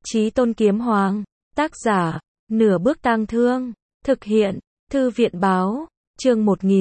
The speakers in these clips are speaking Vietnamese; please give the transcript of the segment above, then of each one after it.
Chí Tôn Kiếm Hoàng, tác giả, Nửa Bước Tang Thương, thực hiện, Thư viện báo, chương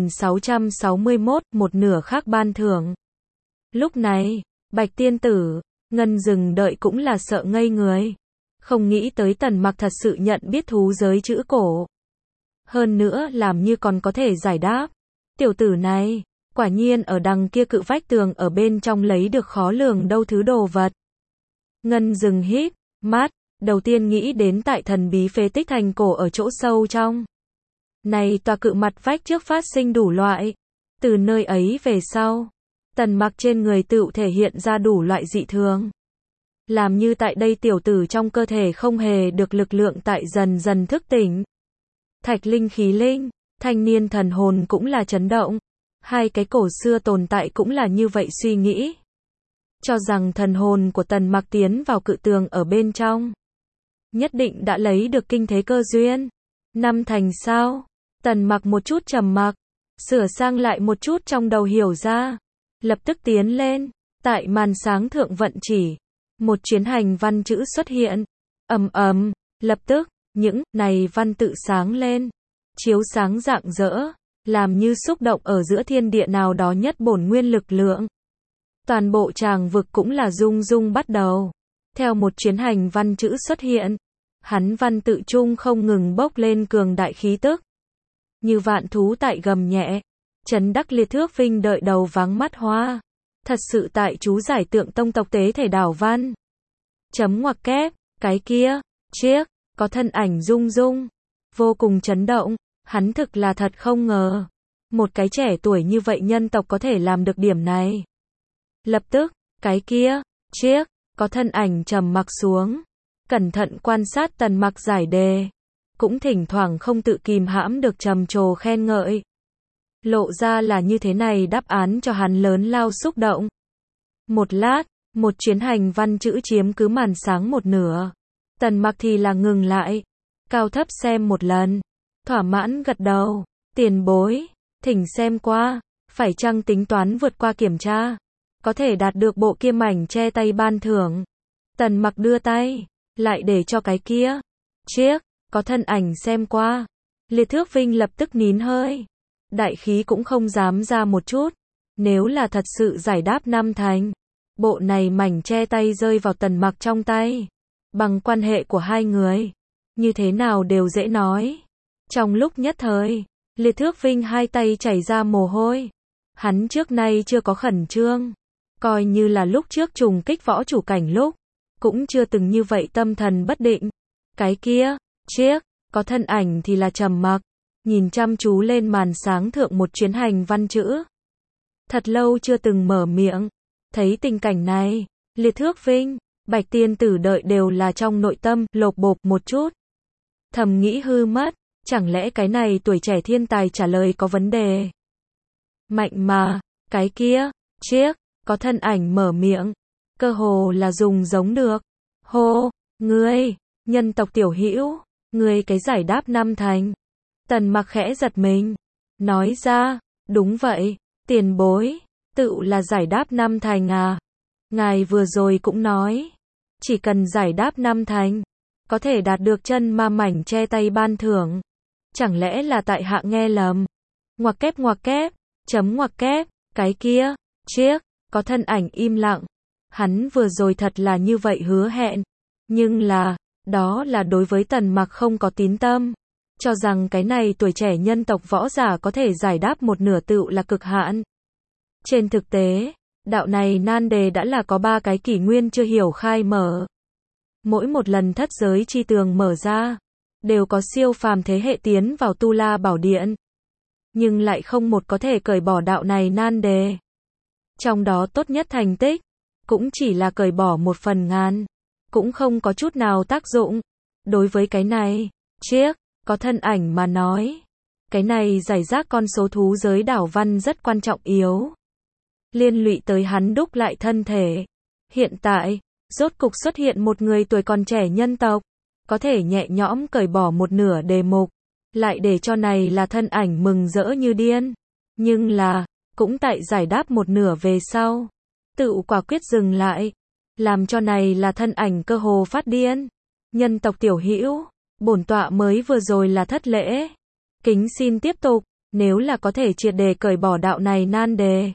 1661, một nửa khác ban thưởng. Lúc này, Bạch Tiên Tử, Ngân Dừng đợi cũng là sợ ngây người. Không nghĩ tới Tần Mặc thật sự nhận biết thú giới chữ cổ. Hơn nữa làm như còn có thể giải đáp. Tiểu tử này, quả nhiên ở đằng kia cự vách tường ở bên trong lấy được khó lường đâu thứ đồ vật. Ngân Dừng hít mắt, đầu tiên nghĩ đến tại thần bí phế tích thành cổ ở chỗ sâu trong. Này tòa cự mặt vách trước phát sinh đủ loại. Từ nơi ấy về sau, Tần Mặc trên người tựu thể hiện ra đủ loại dị thường. Làm như tại đây tiểu tử trong cơ thể không hề được lực lượng tại dần dần thức tỉnh. Thạch linh khí linh, thanh niên thần hồn cũng là chấn động. Hai cái cổ xưa tồn tại cũng là như vậy suy nghĩ. Cho rằng thần hồn của Tần Mặc tiến vào cự tường ở bên trong. Nhất định đã lấy được kinh thế cơ duyên. Năm thành sao? Tần Mặc một chút trầm mặc, sửa sang lại một chút trong đầu hiểu ra. Lập tức tiến lên, tại màn sáng thượng vận chỉ. Một chuyến hành văn chữ xuất hiện. Lập tức, những này văn tự sáng lên. Chiếu sáng rạng rỡ, làm như xúc động ở giữa thiên địa nào đó nhất bổn nguyên lực lượng. Toàn bộ tràng vực cũng là rung rung bắt đầu. Theo một chuyến hành văn chữ xuất hiện, hắn văn tự chung không ngừng bốc lên cường đại khí tức. Như vạn thú tại gầm nhẹ, Trấn Đắc Liệt Thước Vinh đợi đầu váng mắt hoa. Thật sự tại chú giải tượng tông tộc tế thể đảo văn. Chấm ngoặc kép, cái kia, chiếc, có thân ảnh rung rung. Vô cùng chấn động, hắn thực là thật không ngờ. Một cái trẻ tuổi như vậy nhân tộc có thể làm được điểm này. Lập tức, cái kia, chiếc, có thân ảnh trầm mặc xuống. Cẩn thận quan sát Tần Mặc giải đề. Cũng thỉnh thoảng không tự kìm hãm được trầm trồ khen ngợi. Lộ ra là như thế này đáp án cho hắn lớn lao xúc động. Một lát, một chuyến hành văn chữ chiếm cứ màn sáng một nửa. Tần Mặc thì là ngừng lại. Cao thấp xem một lần. Thỏa mãn gật đầu. Tiền bối, thỉnh xem qua. Phải chăng tính toán vượt qua kiểm tra? Có thể đạt được bộ kia mảnh che tay ban thưởng. Tần Mặc đưa tay, lại để cho cái kia. Chiếc, có thân ảnh xem qua. Liệt Thước Vinh lập tức nín hơi. Đại khí cũng không dám ra một chút. Nếu là thật sự giải đáp năm thành. Bộ này mảnh che tay rơi vào Tần Mặc trong tay. Bằng quan hệ của hai người. Như thế nào đều dễ nói. Trong lúc nhất thời, Liệt Thước Vinh hai tay chảy ra mồ hôi. Hắn trước nay chưa có khẩn trương. Coi như là lúc trước trùng kích võ chủ cảnh lúc. Cũng chưa từng như vậy tâm thần bất định. Cái kia, chiếc, có thân ảnh thì là trầm mặc. Nhìn chăm chú lên màn sáng thượng một chuyến hành văn chữ. Thật lâu chưa từng mở miệng. Thấy tình cảnh này, Liệt Thước Vinh, Bạch Tiên Tử đợi đều là trong nội tâm, lột bột một chút. Thầm nghĩ hư mất, chẳng lẽ cái này tuổi trẻ thiên tài trả lời có vấn đề. Mạnh mà, cái kia, chiếc, có thân ảnh mở miệng. Cơ hồ là dùng giống được. Hô, ngươi, nhân tộc tiểu hữu, ngươi cái giải đáp năm thành. Tần Mặc khẽ giật mình. Nói ra, đúng vậy, tiền bối, tự là giải đáp năm thành à. Ngài vừa rồi cũng nói, chỉ cần giải đáp năm thành, có thể đạt được chân ma mảnh che tay ban thưởng. Chẳng lẽ là tại hạ nghe lầm? Ngoặc kép, chấm ngoặc kép, cái kia, chiếc, có thân ảnh im lặng. Hắn vừa rồi thật là như vậy hứa hẹn. Nhưng là, đó là đối với Tần Mặc không có tín tâm. Cho rằng cái này tuổi trẻ nhân tộc võ giả có thể giải đáp một nửa tựu là cực hạn. Trên thực tế, đạo này nan đề đã là có 3 cái kỷ nguyên chưa hiểu khai mở. Mỗi một lần thất giới chi tường mở ra, đều có siêu phàm thế hệ tiến vào Tu La Bảo Điện. Nhưng lại không một có thể cởi bỏ đạo này nan đề. Trong đó tốt nhất thành tích, cũng chỉ là cởi bỏ 1/1000, cũng không có chút nào tác dụng. Đối với cái này, chiếc, có thân ảnh mà nói. Cái này giải rác con số thú giới đảo văn rất quan trọng yếu. Liên lụy tới hắn đúc lại thân thể. Hiện tại, rốt cục xuất hiện một người tuổi còn trẻ nhân tộc. Có thể nhẹ nhõm cởi bỏ một nửa đề mục. Lại để cho này là thân ảnh mừng rỡ như điên. Nhưng là, cũng tại giải đáp một nửa về sau. Tự quả quyết dừng lại. làm cho này là thân ảnh cơ hồ phát điên. Nhân tộc tiểu hữu, bổn tọa mới vừa rồi là thất lễ. Kính xin tiếp tục, nếu là có thể triệt để cởi bỏ đạo này nan đề.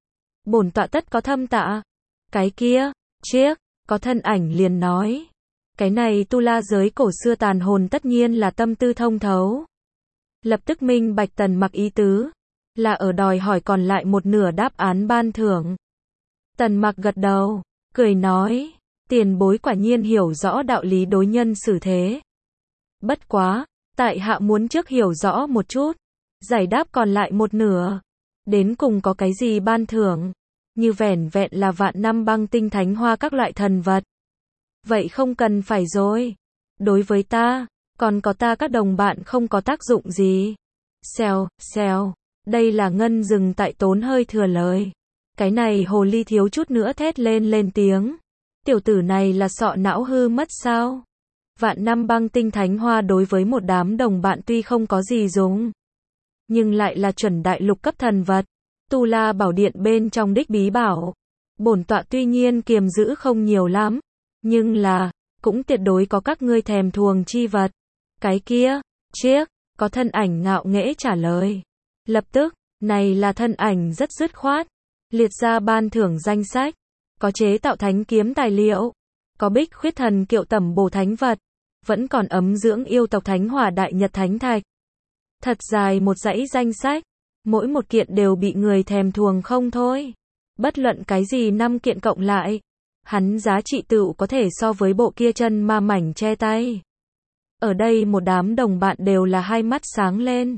Bổn tọa tất có thâm tạ. Cái kia, chiếc, có thân ảnh liền nói. Cái này tu la giới cổ xưa tàn hồn tất nhiên là tâm tư thông thấu. Lập tức minh bạch Tần Mặc ý tứ, là ở đòi hỏi còn lại một nửa đáp án ban thưởng. Tần Mặc gật đầu, cười nói, tiền bối quả nhiên hiểu rõ đạo lý đối nhân xử thế. Bất quá, tại hạ muốn trước hiểu rõ một chút, giải đáp còn lại một nửa, đến cùng có cái gì ban thưởng, như vẻn vẹn là vạn năm băng tinh thánh hoa các loại thần vật. Vậy không cần phải rồi. Đối với ta, còn có ta các đồng bạn không có tác dụng gì. Xèo, xèo, đây là Ngân dừng tại tốn hơi thừa lời. Cái này hồ ly thiếu chút nữa thét lên tiếng. Tiểu tử này là sọ não hư mất sao? Vạn năm băng tinh thánh hoa đối với một đám đồng bạn tuy không có gì dùng, nhưng lại là chuẩn đại lục cấp thần vật. Tu La Bảo Điện bên trong đích bí bảo. Bổn tọa tuy nhiên kiềm giữ không nhiều lắm, nhưng là, cũng tuyệt đối có các ngươi thèm thuồng chi vật. Cái kia, chiếc, có thân ảnh ngạo nghễ trả lời. Lập tức, này là thân ảnh rất dứt khoát. Liệt ra ban thưởng danh sách. Có chế tạo thánh kiếm tài liệu. Có bích khuyết thần kiệu tẩm bổ thánh vật. Vẫn còn ấm dưỡng yêu tộc thánh hỏa đại nhật thánh thạch. Thật dài một dãy danh sách. Mỗi một kiện đều bị người thèm thuồng không thôi. Bất luận cái gì 5 kiện cộng lại, hắn giá trị tựu có thể so với bộ kia chân ma mảnh che tay. Ở đây một đám đồng bạn đều là hai mắt sáng lên.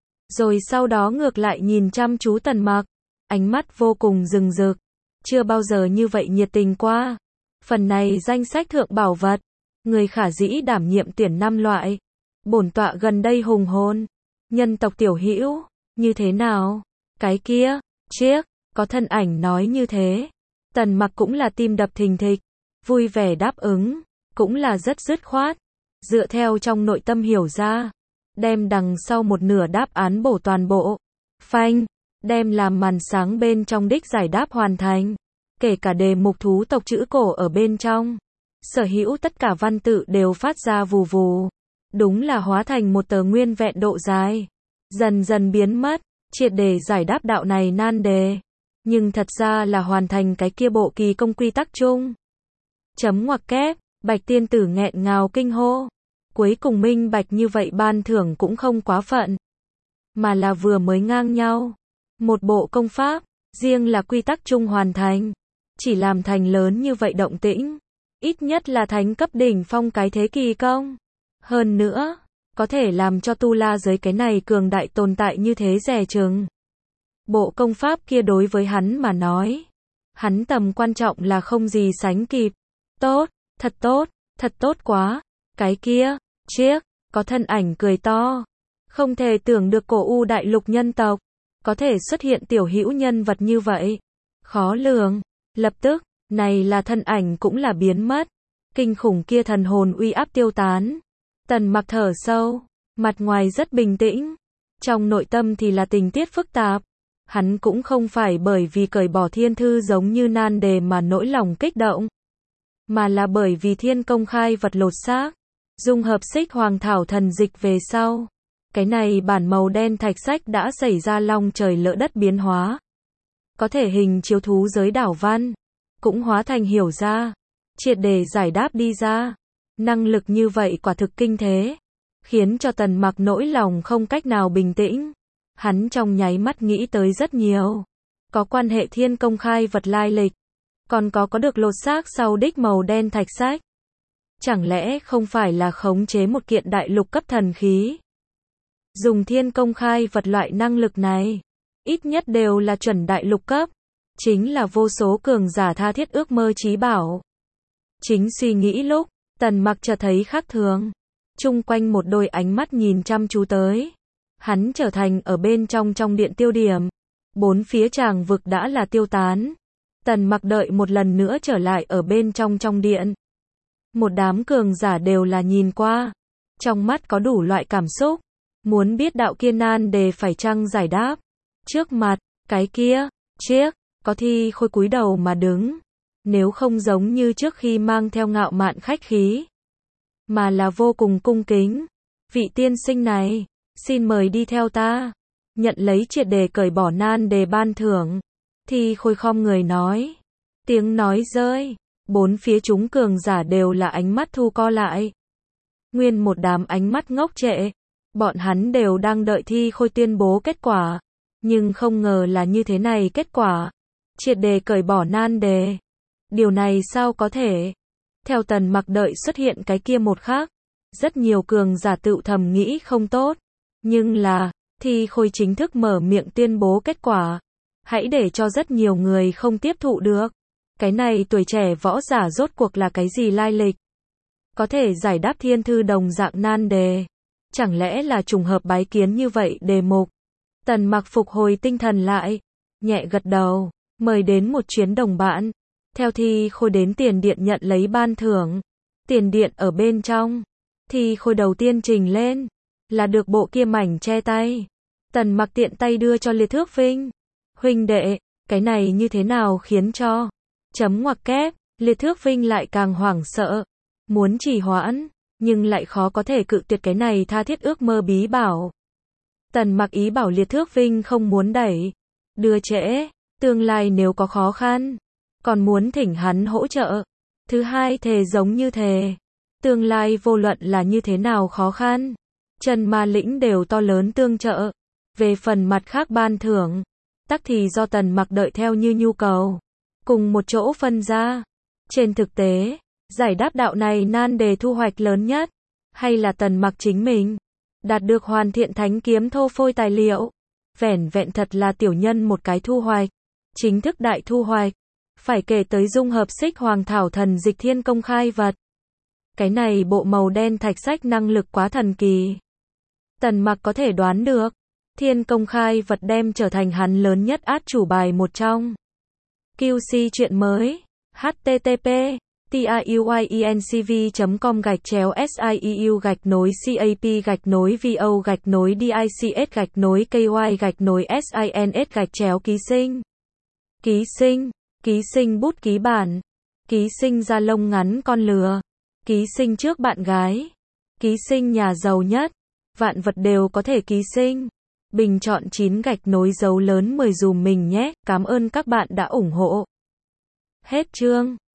Rồi sau đó ngược lại nhìn chăm chú Tần Mặc, ánh mắt vô cùng rừng rực. Chưa bao giờ như vậy nhiệt tình qua. Phần này danh sách thượng bảo vật, người khả dĩ đảm nhiệm tuyển 5 loại. Bổn tọa gần đây hùng hồn. Nhân tộc tiểu hữu, như thế nào? Cái kia, chiếc, có thân ảnh nói như thế. Tần Mặc cũng là tim đập thình thịch, vui vẻ đáp ứng, cũng là rất dứt khoát. Dựa theo trong nội tâm hiểu ra, đem đằng sau một nửa đáp án bổ toàn bộ. Phanh, đem làm màn sáng bên trong đích giải đáp hoàn thành. Kể cả đề mục thú tộc chữ cổ ở bên trong. Sở hữu tất cả văn tự đều phát ra vù vù. Đúng là hóa thành một tờ nguyên vẹn độ dài. Dần dần biến mất, triệt để giải đáp đạo này nan đề. Nhưng thật ra là hoàn thành cái kia bộ kỳ công quy tắc chung. Chấm ngoặc kép, Bạch tiên tử nghẹn ngào kinh hô. Cuối cùng minh bạch như vậy ban thưởng cũng không quá phận. Mà là vừa mới ngang nhau. Một bộ công pháp, riêng là quy tắc chung hoàn thành. Chỉ làm thành lớn như vậy động tĩnh. Ít nhất là thánh cấp đỉnh phong cái thế kỳ công. Hơn nữa, có thể làm cho tu la giới cái này cường đại tồn tại như thế dè chừng. Bộ công pháp kia đối với hắn mà nói, hắn tầm quan trọng là không gì sánh kịp. Tốt, thật tốt quá. Cái kia, chiếc, có thân ảnh cười to. Không thể tưởng được cổ u đại lục nhân tộc, có thể xuất hiện tiểu hữu nhân vật như vậy. Khó lường, lập tức, này là thân ảnh cũng là biến mất. Kinh khủng kia thần hồn uy áp tiêu tán. Tần Mặc thở sâu, mặt ngoài rất bình tĩnh. Trong nội tâm thì là tình tiết phức tạp. Hắn cũng không phải bởi vì cởi bỏ thiên thư giống như nan đề mà nỗi lòng kích động. Mà là bởi vì thiên công khai vật lột xác. Dung hợp xích hoàng thảo thần dịch về sau. Cái này bản màu đen thạch sách đã xảy ra long trời lỡ đất biến hóa. Có thể hình chiếu thú giới đảo văn. Cũng hóa thành hiểu ra. Triệt để giải đáp đi ra. Năng lực như vậy quả thực kinh thế. Khiến cho Tần Mặc nỗi lòng không cách nào bình tĩnh. Hắn trong nháy mắt nghĩ tới rất nhiều. Có quan hệ thiên công khai vật lai lịch. Còn có được lột xác sau đích màu đen thạch sách. Chẳng lẽ không phải là khống chế một kiện đại lục cấp thần khí? Dùng thiên công khai vật loại năng lực này. Ít nhất đều là chuẩn đại lục cấp. Chính là vô số cường giả tha thiết ước mơ chí bảo. Chính suy nghĩ lúc, Tần Mặc chợt thấy khác thường. Chung quanh một đôi ánh mắt nhìn chăm chú tới. Hắn trở thành ở bên trong điện tiêu điểm. Bốn phía tràng vực đã là tiêu tán. Tần Mặc đợi một lần nữa trở lại ở bên trong điện. Một đám cường giả đều là nhìn qua. Trong mắt có đủ loại cảm xúc. Muốn biết đạo kia nan đề phải chăng giải đáp. Trước mặt, cái kia, chiếc, có thi khôi cúi đầu mà đứng. nếu không giống như trước khi mang theo ngạo mạn khách khí, mà là vô cùng cung kính. Vị tiên sinh này, xin mời đi theo ta. Nhận lấy triệt để cởi bỏ nan đề ban thưởng. Thi Khôi khom người nói. Tiếng nói rơi, bốn phía chúng cường giả đều là ánh mắt thu co lại. Nguyên một đám ánh mắt ngốc trệ. Bọn hắn đều đang đợi Thi Khôi tuyên bố kết quả. Nhưng không ngờ là như thế này kết quả. Triệt để cởi bỏ nan đề. Điều này sao có thể? Theo Tần Mặc đợi xuất hiện cái kia một khắc, rất nhiều cường giả tự thầm nghĩ không tốt. Nhưng là, Thi Khôi chính thức mở miệng tuyên bố kết quả. Hãy để cho rất nhiều người không tiếp thụ được. Cái này tuổi trẻ võ giả rốt cuộc là cái gì lai lịch? Có thể giải đáp thiên thư đồng dạng nan đề. Chẳng lẽ là trùng hợp bái kiến như vậy đề mục? Tần Mặc phục hồi tinh thần lại, nhẹ gật đầu, mời đến một chuyến đồng bạn. Theo Thi Khôi đến tiền điện nhận lấy ban thưởng. Tiền điện ở bên trong. Thi Khôi đầu tiên trình lên, là được bộ kia mảnh che tay. Tần Mặc tiện tay đưa cho Liệt Thước Vinh. Huynh đệ, cái này như thế nào khiến cho chấm ngoặc kép. Liệt Thước Vinh lại càng hoảng sợ, muốn trì hoãn, nhưng lại khó có thể cự tuyệt cái này tha thiết ước mơ bí bảo. Tần Mặc ý bảo Liệt Thước Vinh không muốn đẩy, đưa trễ, tương lai nếu có khó khăn, còn muốn thỉnh hắn hỗ trợ. Thứ hai thề giống như thề, tương lai vô luận là như thế nào khó khăn, Trần Ma Lĩnh đều to lớn tương trợ. Về phần mặt khác ban thưởng, tắc thì do Tần Mặc đợi theo như nhu cầu, cùng một chỗ phân ra. Trên thực tế, giải đáp đạo này nan đề thu hoạch lớn nhất, hay là Tần Mặc chính mình, đạt được hoàn thiện thánh kiếm thô phôi tài liệu. Vẻn vẹn thật là tiểu nhân một cái thu hoạch, chính thức đại thu hoạch, phải kể tới dung hợp xích hoàng thảo thần dịch thiên công khai vật. Cái này bộ màu đen thạch sách năng lực quá thần kỳ. Tần Mặc có thể đoán được, thiên công khai vật đem trở thành hắn lớn nhất át chủ bài một trong. QC chuyện mới. http tiuyencv.com/siep-vo-dics-ky-sins-ký sinh, ký sinh bút ký bản, ký sinh da lông ngắn con lừa, ký sinh trước bạn gái, ký sinh nhà giàu nhất, vạn vật đều có thể ký sinh. Bình chọn 9 gạch nối dấu lớn 10 dùm mình nhé, cảm ơn các bạn đã ủng hộ. Hết chương.